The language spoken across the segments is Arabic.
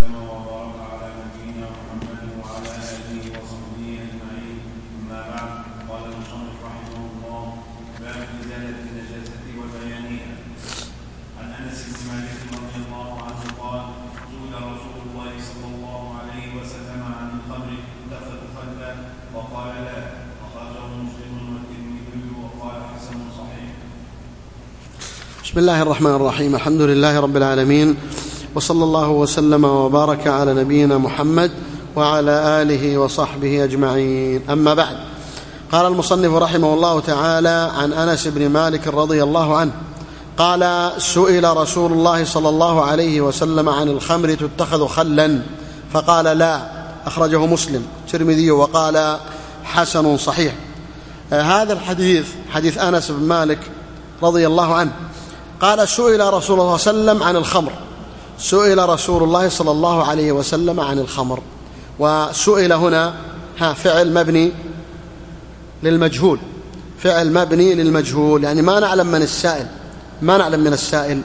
وسلم وبارك على نبينا محمد وعلى آله وصحبه أجمعين. أما بعد، قال المصنف رحمه الله: باب إزالة النجاسة وبيانها. عن أنس بن مالك رضي الله عنه قال: سئل رسول الله صلى الله عليه وسلم عن الخمر تأخذ خلا؟ وقال: لا. أخرجه مسلم والترمذي وقال: حسن صحيح. بسم الله الرحمن الرحيم. الحمد لله رب العالمين، وصلى الله وسلم وبارك على نبينا محمد وعلى آله وصحبه أجمعين. أما بعد، قال المصنف رحمه الله تعالى: عن أنس بن مالك رضي الله عنه قال: سئل رسول الله صلى الله عليه وسلم عن الخمر تتخذ خلا؟ فقال: لا. أخرجه مسلم والترمذي وقال: حسن صحيح. هذا الحديث حديث أنس بن مالك رضي الله عنه قال: سئل رسول الله صلى الله عليه وسلم عن الخمر. سئل رسول الله صلى الله عليه وسلم عن الخمر. وسئل هنا فعل مبني للمجهول، فعل مبني للمجهول، يعني ما نعلم من السائل، ما نعلم من السائل.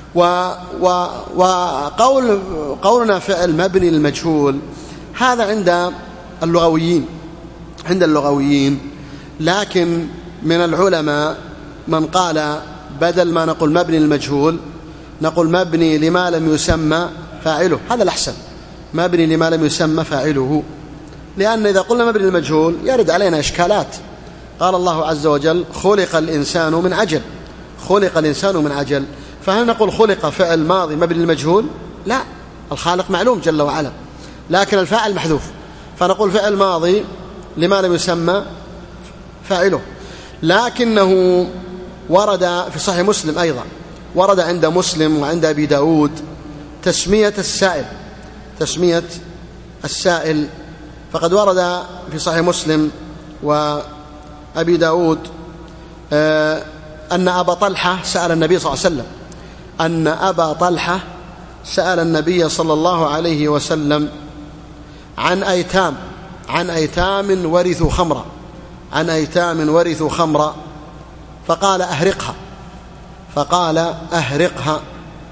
وقولنا فعل مبني للمجهول هذا عند اللغويين، لكن من العلماء من قال بدل ما نقول مبني للمجهول نقول مبني لما لم يسمى فاعله. هذا الأحسن، مبني لما لم يسمى فاعله، لأن إذا قلنا مبني للمجهول يرد علينا إشكالات. قال الله عز وجل: خلق الإنسان من عجل، خلق الإنسان من عجل. فهل نقول خلق فعل ماضي مبني للمجهول؟ لا، الخالق معلوم جل وعلا، لكن الفاعل محذوف، فنقول فعل ماضي لما لم يسمى فاعله. لكنه ورد في صحيح مسلم أيضا، ورد عند مسلم وعند أبي داود تسمية السائل. فقد ورد في صحيح مسلم وأبي داود أن أبا طلحة سأل النبي صلى الله عليه وسلم، أن أبا طلحة سأل النبي صلى الله عليه وسلم عن أيتام ورثوا خمرا، عن أيتام ورثوا خمرا، فقال: أهرقها.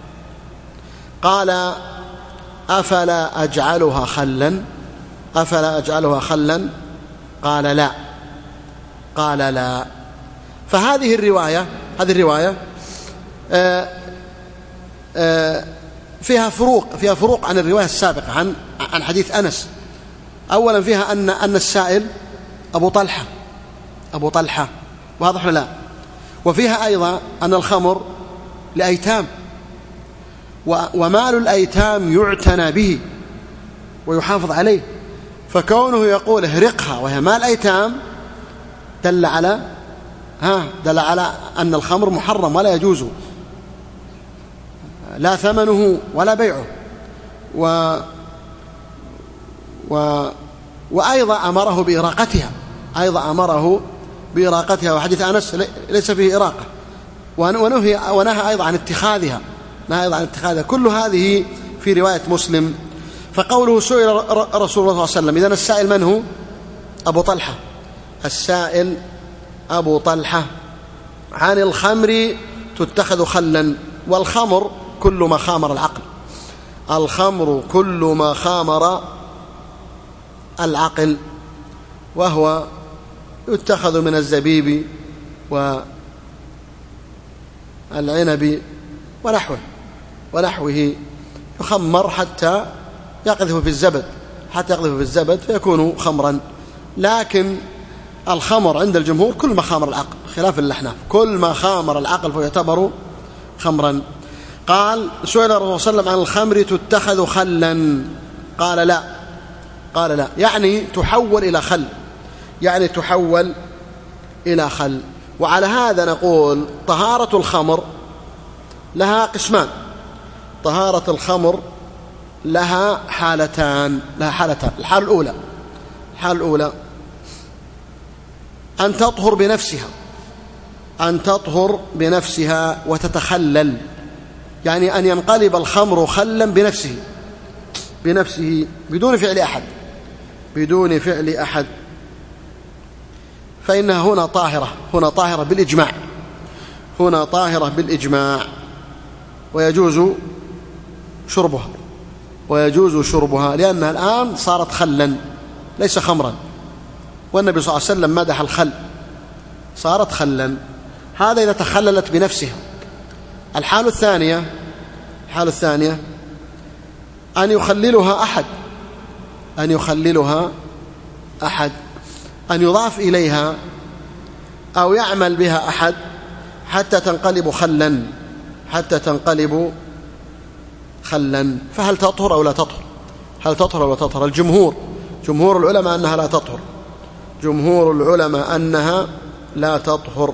قال: أفلا أجعلها خلا؟ قال: لا. فهذه الرواية فيها فروق عن الرواية السابقة عن حديث أنس. أولا فيها أن السائل أبو طلحة، واضح ولا لا؟ وفيها أيضا أن الخمر لأيتام، ومال الأيتام يعتنى به ويحافظ عليه، فكونه يقول اهرقها وهي مال أيتام دل على أن الخمر محرم ولا يجوز، لا ثمنه ولا بيعه. وأيضا أمره بإراقتها، وحديث أنس ليس فيه إراقة، ونهى أيضا عن اتخاذها، كل هذه في رواية مسلم. فقوله سئل رسول الله صلى الله عليه وسلم، إذن السائل من هو؟ أبو طلحة، السائل أبو طلحة عن الخمر تتخذ خلا. والخمر كل ما خامر العقل، الخمر كل ما خامر العقل، وهو يتخذ من الزبيب والعنب ونحوه، يخمر حتى يقذف في الزبد فيكون خمرا. لكن الخمر عند الجمهور كل ما خامر العقل، خلاف الأحناف، كل ما خامر العقل فيعتبر خمرا. قال: سئل الرسول صلى الله عليه وسلم عن الخمر تتخذ خلا؟ قال: لا، يعني تحول إلى خل. وعلى هذا نقول طهارة الخمر لها قسمان. طهارة الخمر لها حالتان. الحالة الأولى أن تطهر بنفسها وتتخلل، يعني أن ينقلب الخمر خلا بنفسه بدون فعل أحد، فإنها هنا طاهرة بالإجماع، ويجوز شربها ويجوز شربها، لأنها الآن صارت خلا ليس خمرا، والنبي صلى الله عليه وسلم مدح الخل، صارت خلا. هذا إذا تخللت بنفسها. الحالة الثانية أن يخللها أحد، أن يضاف إليها أو يعمل بها أحد حتى تنقلب خلا، فهل تطهر أو لا تطهر؟ هل تطهر أو لا تطهر؟ جمهور العلماء أنها لا تطهر، جمهور العلماء أنها لا تطهر،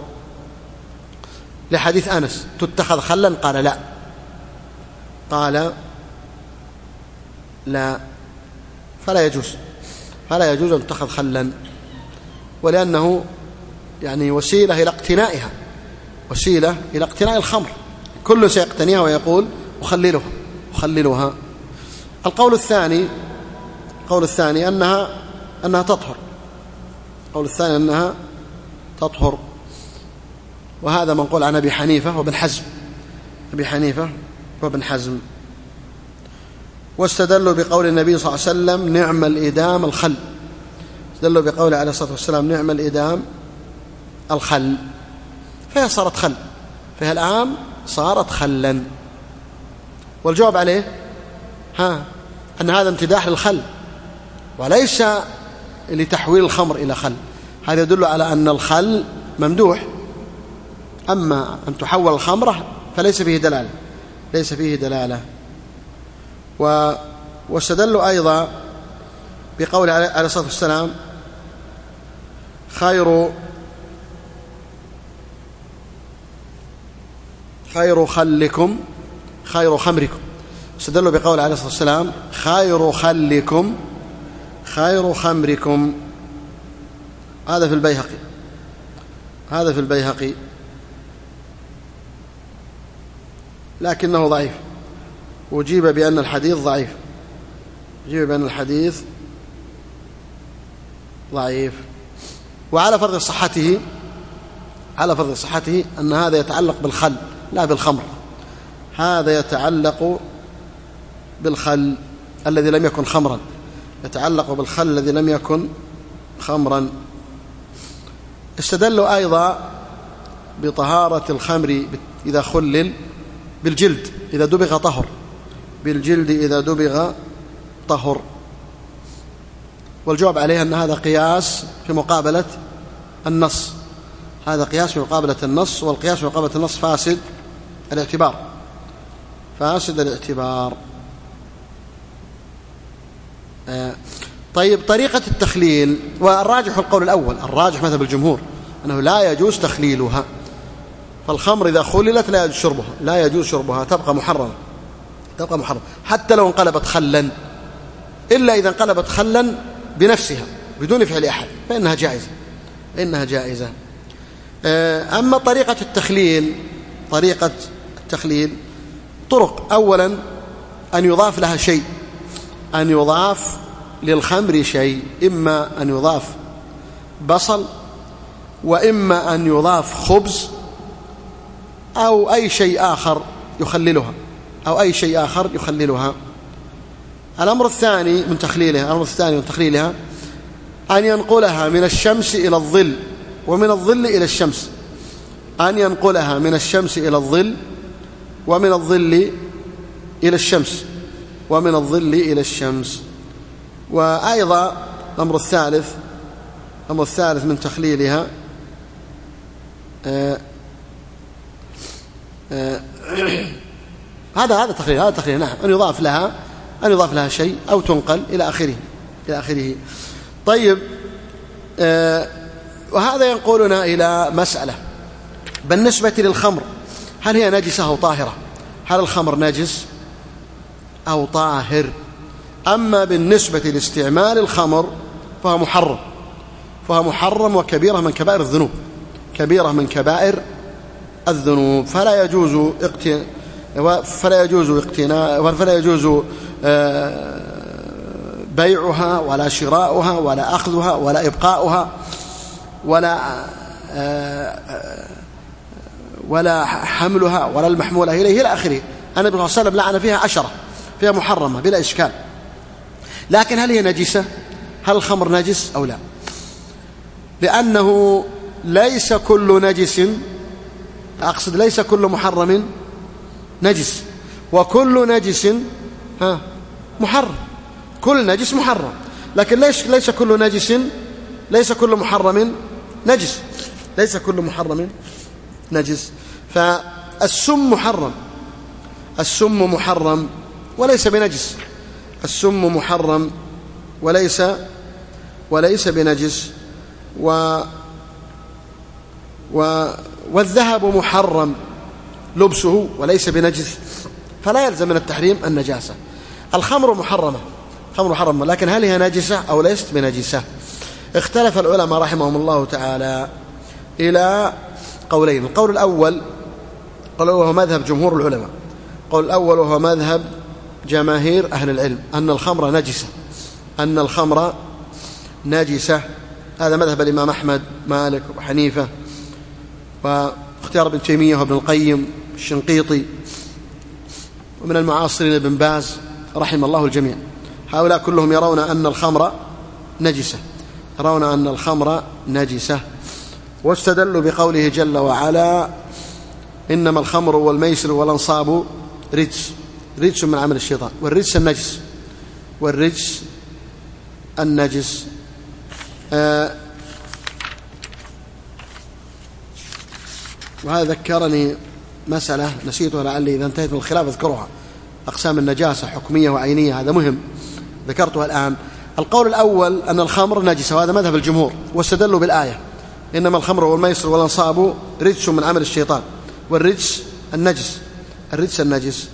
لحديث أنس تتخذ خلا، قال لا، فلا يجوز أن تتخذ خلا، ولأنه يعني وسيلة إلى اقتناء الخمر، كل سيقتنيها ويقول أخللها. القول الثاني أنها تطهر، وهذا منقول عن أبي حنيفة وابن حزم، واستدلوا بقول النبي صلى الله عليه وسلم نعم الإدام الخل، استدلوا بقوله عليه الصلاة والسلام نعم الإدام الخل، فهي صارت خل، فهي الآن صارت خلا. والجواب عليه أن هذا امتداح للخل وليس لتحويل الخمر إلى خل، هذا يدل على أن الخل ممدوح، أما أن تحول الخمرة فليس فيه دلالة. واستدلوا أيضا بقول عليه الصلاة والسلام خير خلكم خير خمركم، استدلوا بقول عليه الصلاة والسلام خير خلكم خير خمركم. هذا في البيهقي لكنه ضعيف، وجيب بأن الحديث ضعيف، وعلى فرض صحته أن هذا يتعلق بالخل لا بالخمر، هذا يتعلق بالخل الذي لم يكن خمرا، استدلوا أيضا بطهارة الخمر إذا خلل بالجلد إذا دبغ طهر، والجواب عليه أن هذا قياس في مقابلة النص، والقياس في مقابلة النص فاسد الاعتبار. طيب، طريقة التخليل، والراجح القول الأول، الراجح مذهب الجمهور أنه لا يجوز تخليلها، فالخمر إذا خللت لا يجوز شربها، تبقى محرمة حتى لو انقلبت خلا، إلا إذا انقلبت خلا بنفسها بدون فعل أحد فإنها جائزة. أما طريقة التخليل طرق، أولا أن يضاف لها شيء، أن يضاف للخمر شيء، إما أن يضاف بصل، وإما أن يضاف خبز، أو أي شيء آخر يخللها. الأمر الثاني من تخليلها أن ينقلها من الشمس إلى الظل، ومن الظل إلى الشمس، ومن الظل إلى الشمس. وأيضا الأمر الثالث من تخليلها هذا تخليل نعم، أن يضاف لها شيء أو تنقل إلى آخره. طيب، وهذا ينقلنا إلى مسألة بالنسبة للخمر، هل هي نجسة أو طاهرة؟ هل الخمر نجس أو طاهر؟ أما بالنسبة لاستعمال الخمر فهو محرم وكبيرة من كبائر الذنوب، فلا يجوز بيعها ولا شراؤها ولا أخذها ولا إبقاؤها ولا حملها ولا المحمولة إليه إلى آخره. النبي صلى الله عليه وسلم لعن فيها فهي محرمة بلا إشكال. لكن هل هي نجسة؟ هل الخمر نجس أو لا؟ لأنه ليس كل نجس، أقصد ليس كل محرم نجس، وكل نجس محرم، كل نجس محرم، لكن ليس كل محرم نجس، ليس كل محرم نجس. فالسم محرم، السم محرم وليس بنجس، السم محرم وليس بنجس. والذهب محرم لبسه وليس بنجس، فلا يلزم من التحريم النجاسة. الخمر محرمة، خمر محرمة، لكن هل هي نجسة أو ليست بنجسة؟ اختلف العلماء رحمهم الله تعالى إلى قولين. القول الأول وهو مذهب جمهور العلماء، القول الأول وهو مذهب جماهير أهل العلم أن الخمر نجسة، أن الخمر نجسة. هذا مذهب الإمام أحمد، مالك وحنيفة، واختيار ابن تيمية وابن القيم الشنقيطي، ومن المعاصرين ابن باز رحم الله الجميع. هؤلاء كلهم يرون أن الخمر نجسة، يرون أن الخمر نجسة، واستدلوا بقوله جل وعلا: إنما الخمر والميسر والأنصاب رجس من عمل الشيطان، والرجس النجس، والرجس النجس. وهذا ذكرني مسألة نسيتها، لعلي إذا انتهيت من الخلاف أذكرها. أقسام النجاسة حكمية وعينية، هذا مهم ذكرتها الآن. القول الأول أن الخمر نجسة، وهذا مذهب الجمهور، واستدلوا بالآية: إنما الخمر والميسر والأنصاب رجس من عمل الشيطان، والرجس النجس، الرجس النجس.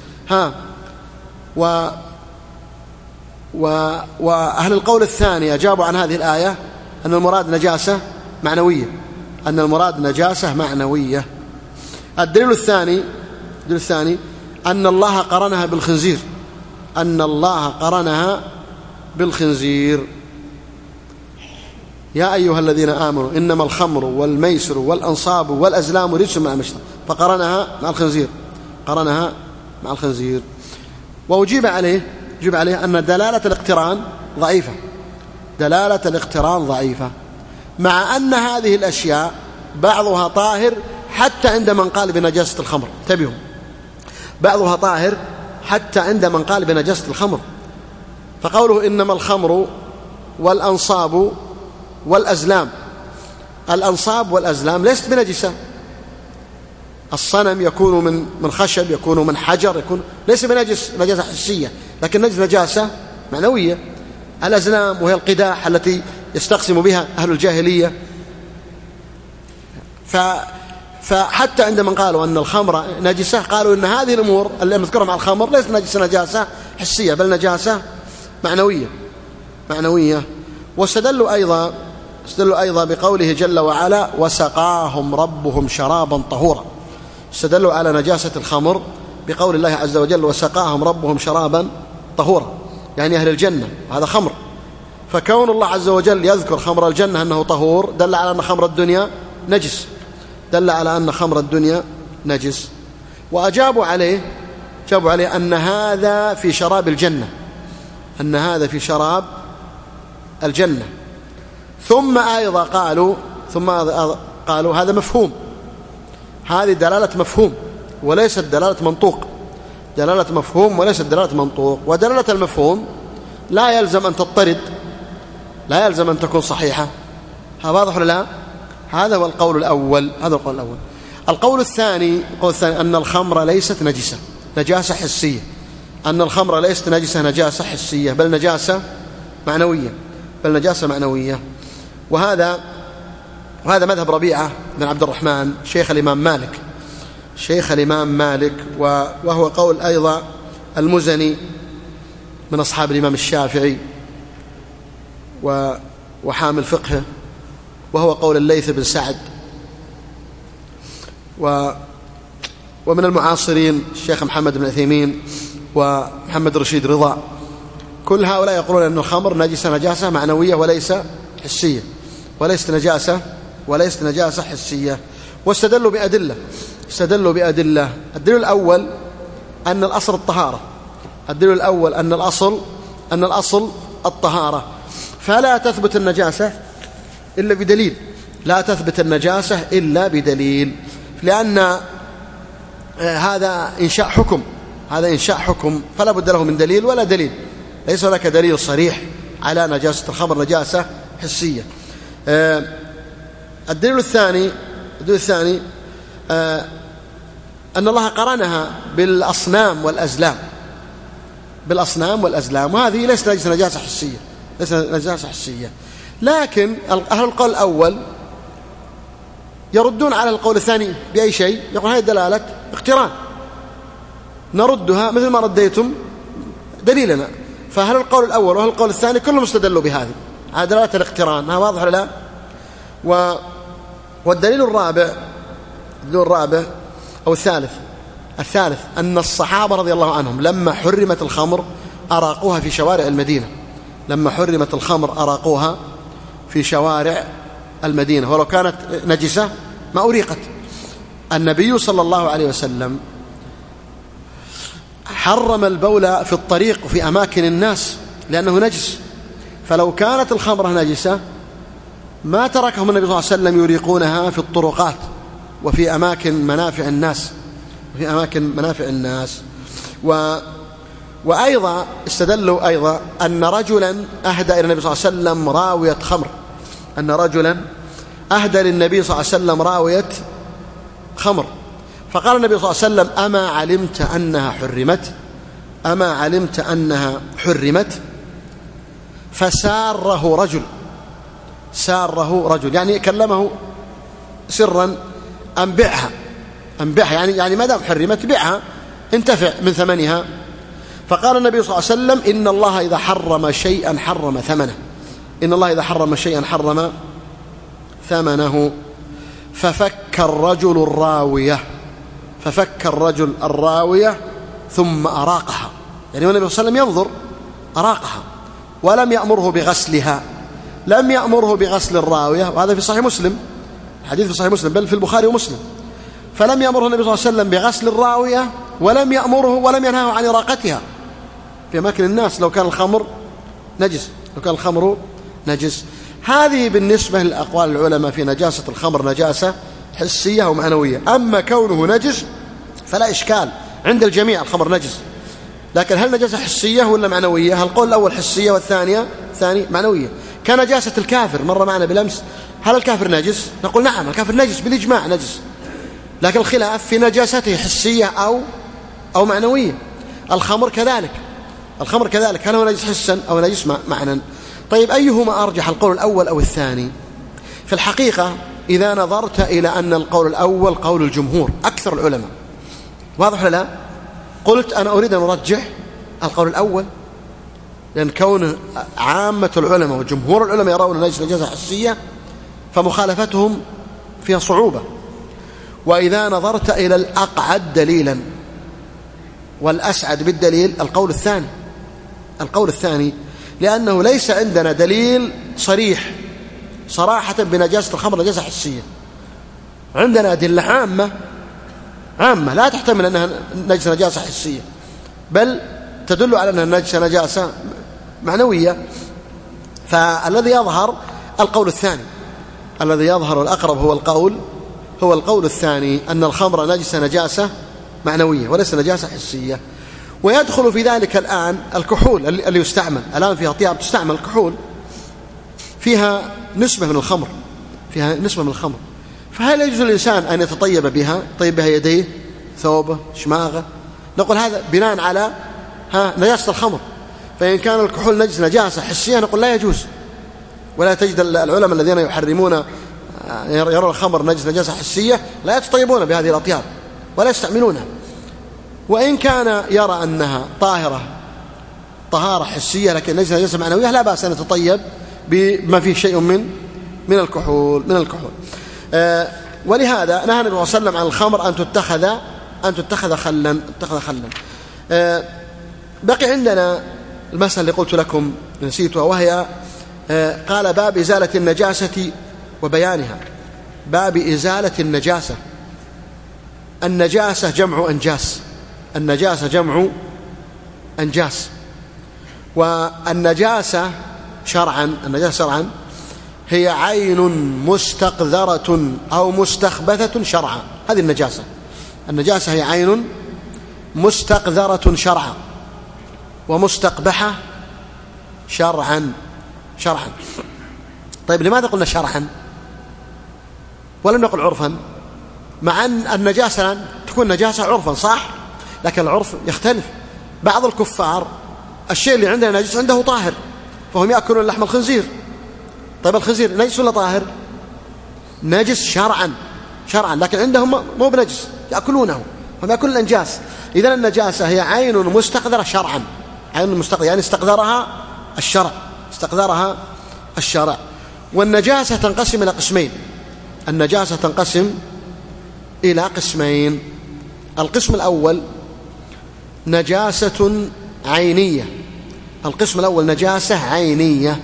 وأهل القول الثاني أجابوا عن هذه الآية أن المراد نجاسة معنوية، أن المراد نجاسة معنوية. الدليل الثاني أن الله قرنها بالخنزير، أن الله قرنها بالخنزير: يا أيها الذين آمنوا إنما الخمر والميسر والأنصاب والأزلام رجس من عمل الشيطان، فقرنها مع الخنزير، قرنها مع الخنزير. وأجيب عليه أن دلالة الاقتران ضعيفة، دلالة الاقتران ضعيفة، مع أن هذه الأشياء بعضها طاهر حتى عند من قال بنجاسة الخمر. انتبهوا، بعضها طاهر حتى عند من قال بنجاسة الخمر. فقوله إنما الخمر والأنصاب والأزلام، الأنصاب والأزلام ليست بنجسة. الصنم يكون من خشب، يكون من حجر، يكون ليس بنجس نجاسة حسية، لكن نجاسة معنوية. الأزلام وهي القداح التي يستقسم بها أهل الجاهلية. فحتى عندما قالوا أن الخمر نجسة قالوا إن هذه الأمور اللي نذكرها مع الخمر ليست نجاسة حسية، بل نجاسة معنوية. واستدلوا أيضا بقوله جل وعلا: وسقاهم ربهم شرابا طهورا. استدلوا على نجاسة الخمر بقول الله عز وجل: وسقاهم ربهم شرابا طهورا، يعني أهل الجنة، هذا خمر. فكون الله عز وجل يذكر خمر الجنة أنه طهور دل على أن خمر الدنيا نجس، دل على أن خمر الدنيا نجس. وأجابوا عليه أن هذا في شراب الجنة، أن هذا في شراب الجنة. ثم أيضا قالوا هذا مفهوم، هذه دلالة مفهوم وليست دلالة منطوق، دلالة مفهوم وليست دلالة منطوق. ودلالة المفهوم لا يلزم أن تضطرد، لا يلزم أن تكون صحيحة. هذا واضح ولا لا؟ هذا هو القول الأول. القول الثاني أن الخمر ليست نجاسة حسية، أن الخمر ليست نجاسة حسية، بل نجاسة معنوية. وهذا مذهب ربيعة بن عبد الرحمن شيخ الإمام مالك، وهو قول أيضا المزني من أصحاب الإمام الشافعي وحامل فقهه، وهو قول الليث بن سعد، ومن المعاصرين الشيخ محمد بن عثيمين ومحمد رشيد رضا. كل هؤلاء يقولون أن الخمر نجاسة معنوية وليس حسية، وليست نجاسة حسية. واستدلوا بأدلة. الدليل الأول أن الأصل الدليل الأول أن الأصل الطهارة، فلا تثبت النجاسة إلا بدليل، لا تثبت النجاسة إلا بدليل، لأن هذا إنشاء حكم فلا بد له من دليل ولا دليل، ليس لك دليل صريح على نجاسة الخمر نجاسة حسية. الدليل الثاني أن الله قرنها بالأصنام والأزلام، وهذه ليست نجاسة حسية. لكن أهل القول الأول يردون على القول الثاني بأي شيء، يقول هذه دلالة اقتران نردها مثل ما رديتم دليلنا. فأهل القول الأول وأهل القول الثاني كلهم استدلوا بهذه على دلالة الاقتران، هذا واضح ولا لا؟ والدليل الرابع أو الثالث أن الصحابة رضي الله عنهم لما حرمت الخمر أراقوها في شوارع المدينة، ولو كانت نجسة ما أريقت. النبي صلى الله عليه وسلم حرم البول في الطريق وفي أماكن الناس لأنه نجس، فلو كانت الخمرة نجسة ما تركهم النبي صلى الله عليه وسلم يريقونها في الطرقات وفي أماكن منافع الناس. وأيضا استدلوا أن رجلا أهدى إلى النبي صلى الله عليه وسلم راوية خمر، فقال النبي صلى الله عليه وسلم أما علمت أنها حرمت فساره رجل يعني كلمه سرا أنبعها يعني ما دام حرمت بيعها انتفع من ثمنها. فقال النبي صلى الله عليه وسلم إن الله إذا حرم شيئا حرم ثمنه. ففك الرجل الراوية ثم أراقها، يعني النبي صلى الله عليه وسلم ينظر أراقها ولم يأمره بغسلها، لم يأمره بغسل الراوية، وهذا في صحيح مسلم، حديث في صحيح مسلم بل في البخاري ومسلم. فلم يأمره النبي صلى الله عليه وسلم بغسل الراوية ولم ينهاه عن إراقتها في أماكن الناس لو كان الخمر نجس. هذه بالنسبة لأقوال العلماء في نجاسة الخمر نجاسة حسية ومعنوية. أما كونه نجس فلا إشكال عند الجميع، الخمر نجس، لكن هل نجاسة حسية ولا معنوية؟ القول الأول حسية والثاني معنوية. كنجاسة الكافر مر معنا بالأمس، هل الكافر نجس؟ نقول نعم الكافر نجس بالإجماع نجس، لكن الخلاف في نجاسته حسية أو معنوية. الخمر كذلك هل هو نجس حسا أو نجس معنى؟ طيب أيهما أرجح، القول الأول أو الثاني؟ في الحقيقة إذا نظرت إلى أن القول الأول قول الجمهور أكثر العلماء، واضح ولا لا؟ قلت أنا أريد أن أرجح القول الأول، لأن كون عامة العلماء وجمهور العلماء يرون نجاسة حسية فمخالفتهم فيها صعوبة. وإذا نظرت إلى الأقعد دليلا والأسعد بالدليل القول الثاني، لأنه ليس عندنا دليل صراحة بنجاسة الخمر نجاسة حسية، عندنا أدلة عامة لا تحتمل أنها نجاسة حسية، بل تدل على أنها نجاسة معنوية. فالذي يظهر القول الثاني، الذي يظهر والأقرب هو القول الثاني، أن الخمر نجاسة معنوية وليس نجاسة حسية. ويدخل في ذلك الآن الكحول اللي يستعمل الآن في أطياب تستعمل الكحول، فيها نسبة من الخمر، فهل يجوز للإنسان أن يتطيب بها يديه ثوبه شماغه؟ نقول هذا بناء على نجاسة الخمر. فإن كان الكحول نجاسة حسية نقول لا يجوز، ولا تجد العلماء الذين يحرمون يرون الخمر نجاسة حسية لا يتطيبون بهذه الأطياب ولا يستعملونها. وإن كان يرى أنها طهارة حسية لكن ليس نجاسة معنوية لا بأس أن يتطيب بما فيه شيء من الكحول. ولهذا نهى النبي صلى الله عليه وسلم عن الخمر أن تتخذ خلا. بقي عندنا المسألة اللي قلت لكم نسيتها، وهي قال باب إزالة النجاسة وبيانها. باب إزالة النجاسة. النجاسة جمع أنجاس. والنجاسة شرعا هي عين مستقذرة أو مستخبثة شرعا. هذه النجاسة هي عين مستقذرة شرعا ومستقبحة شرعا. طيب لماذا قلنا شرعا ولم نقل عرفا؟ مع أن النجاسة تكون نجاسة عرفا صح، لكن العرف يختلف. بعض الكفار الشيء اللي عنده نجس عنده طاهر، فهم يأكلون لحم الخنزير. طيب الخنزير نجس ولا طاهر؟ نجس شرعا، لكن عندهم مو بنجس، يأكلونه، هم يأكلون الأنجاس. إذن النجاسة هي عين مستقذرة شرعا، عين مستقذرة يعني استقذرها الشرع. والنجاسة تنقسم إلى قسمين. القسم الأول نجاسة عينية،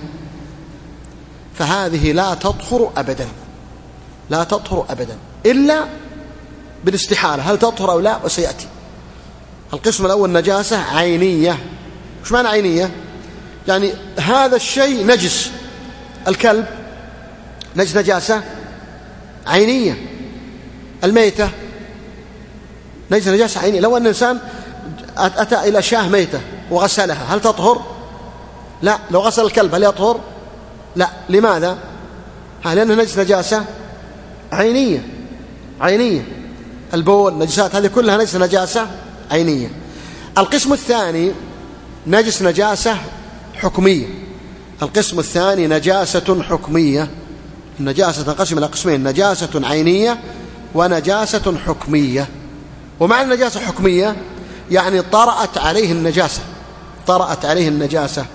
فهذه لا تطهر أبدا إلا بالاستحالة، هل تطهر أو لا وسيأتي. القسم الأول نجاسة عينية. وش معنى عينية؟ يعني هذا الشيء نجس، الكلب نجاسة عينية، الميتة نجاسة عينية. لو أن الإنسان أتى إلى شاة ميتة وغسلها هل تطهر؟ لا. لو غسل الكلب هل يطهر؟ لا. لماذا؟ لأنه نجاسة عينية. البول، نجاسات هذه كلها نجاسة عينية. القسم الثاني نجاسة حكمية. النجاسة تنقسم إلى قسمين: نجاسة عينية ونجاسة حكمية. ومعنى النجاسة حكمية يعني طرأت عليه النجاسة،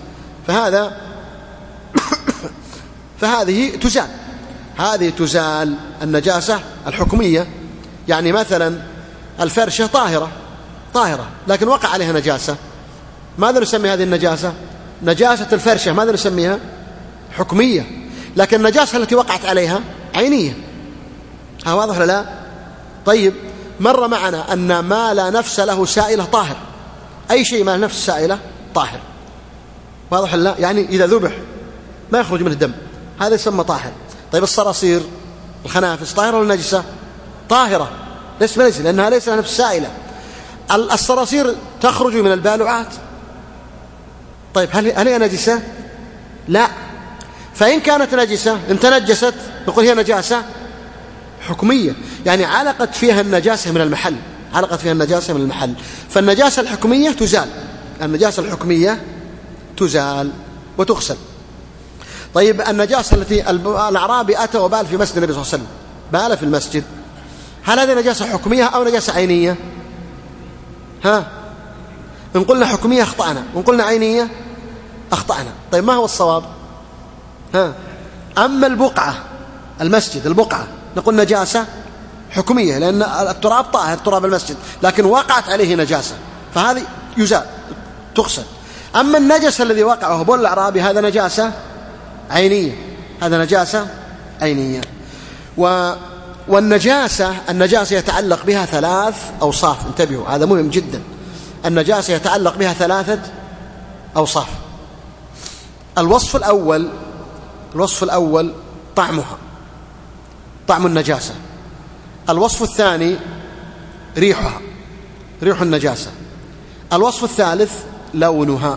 فهذه تزال النجاسة الحكمية. يعني مثلا الفرشة طاهرة لكن وقع عليها نجاسة، ماذا نسمي هذه النجاسة؟ نجاسة الفرشة ماذا نسميها؟ حكمية. لكن النجاسة التي وقعت عليها عينية. واضح ولا لا؟ طيب مر معنا أن ما لا نفس له سائلة طاهر، أي شيء ما له نفس سائلة طاهر. واضح ولا لا؟ يعني إذا ذبح ما يخرج منه دم هذا يسمى طاهر. طيب الصراصير الخنافس طاهرة ولا نجسة؟ طاهرة، ليس بنجسة لأنها ليس لها نفس سائلة. الصراصير تخرج من البالوعات، طيب هل هي نجسة؟ لا. فإن كانت نجسة إن تنجست نقول هي نجاسة حكمية، يعني علقت فيها النجاسة من المحل. فالنجاسة الحكمية تزال وتغسل. طيب النجاسة التي الأعرابي أتى وبال في مسجد النبي صلى الله عليه وسلم، بال في المسجد، هل هذه نجاسة حكمية أو نجاسة عينية؟ إن قلنا حكمية أخطأنا، وإن قلنا عينية أخطأنا. طيب ما هو الصواب؟ أما المسجد البقعة نقول نجاسة حكمية لأن التراب طاهر، تراب المسجد، لكن وقعت عليه نجاسة فهذه يزال تغسل. أما النجس الذي وقع وهو بول الأعرابي هذا نجاسة عينية. والنجاسة يتعلق بها 3 أوصاف، انتبهوا هذا مهم جدا. النجاسة يتعلق بها 3 أوصاف. الوصف الأول طعمها، طعم النجاسة. الوصف الثاني ريح النجاسة. الوصف الثالث لونها.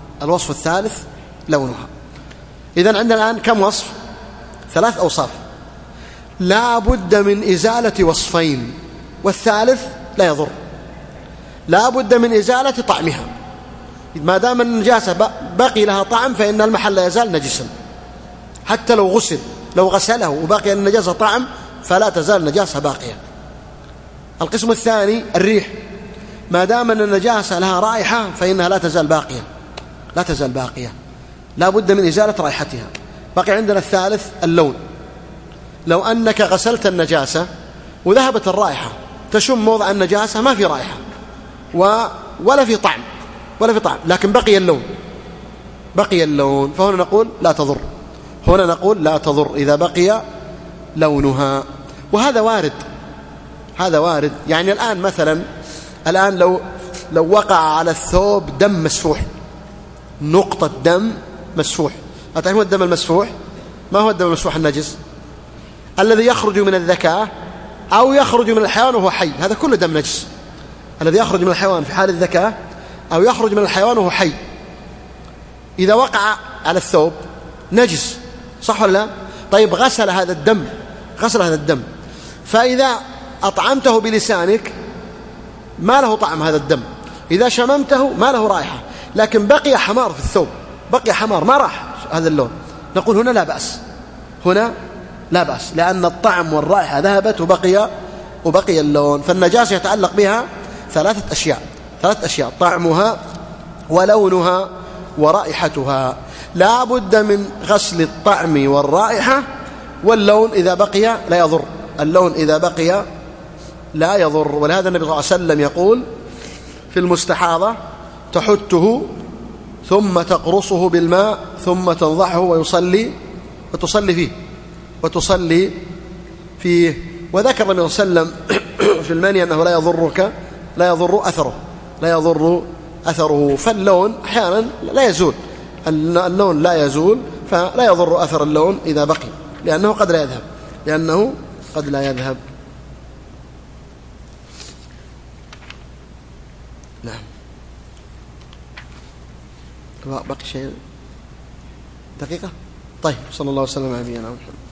إذن عندنا الآن كم وصف؟ 3 أوصاف. لا بد من إزالة وصفين والثالث لا يضر. لا بد من إزالة طعمها، ما دام النجاسة بقي لها طعم فإن المحل لا يزال نجسا، حتى لو غسله وبقي النجاسة طعم فلا تزال النجاسة باقية. القسم الثاني الريح، ما دام أن النجاسة لها رائحة فإنها لا تزال باقية، لا بد من إزالة رائحتها. بقي عندنا الثالث اللون. لو أنك غسلت النجاسة وذهبت الرائحة، تشم موضع النجاسة ما في رائحة ولا في طعم لكن بقي اللون، فهنا نقول لا تضر إذا بقي لونها. وهذا وارد. يعني الآن مثلا لو لو وقع على الثوب دم مسفوح، نقطة دم مسفوح. أتعرفون الدم المسفوح؟ ما هو الدم المسفوح النجس؟ الذي يخرج من الذكاء أو يخرج من الحيوان وهو حي، هذا كله دم نجس. الذي يخرج من الحيوان في حال الذكاء أو يخرج من الحيوان وهو حي إذا وقع على الثوب نجس، صح ولا لا؟ طيب غسل هذا الدم، فإذا أطعمته بلسانك ما له طعم هذا الدم، إذا شممته ما له رائحة، لكن بقي حمار في الثوب، بقي حمار ما راح هذا اللون، نقول هنا لا بأس، هنا لا بأس، لأن الطعم والرائحة ذهبت وبقي اللون. فالنجاسة يتعلق بها ثلاثة أشياء: طعمها ولونها ورائحتها. لا بد من غسل الطعم والرائحة، واللون إذا بقي لا يضر، اللون إذا بقي لا يضر. ولهذا النبي صلى الله عليه وسلم يقول في المستحاضة: تحته ثم تقرصه بالماء ثم تنضحه وتصلي فيه. وذكر النبي صلى الله عليه وسلم في المني أنه لا يضر أثره. فاللون أحيانا لا يزول، اللون لا يزول، فلا يضر أثر اللون إذا بقي، لأنه قد لا يذهب. نعم. بقي شيء دقيقة. طيب، صلى الله وسلم على نبينا محمد.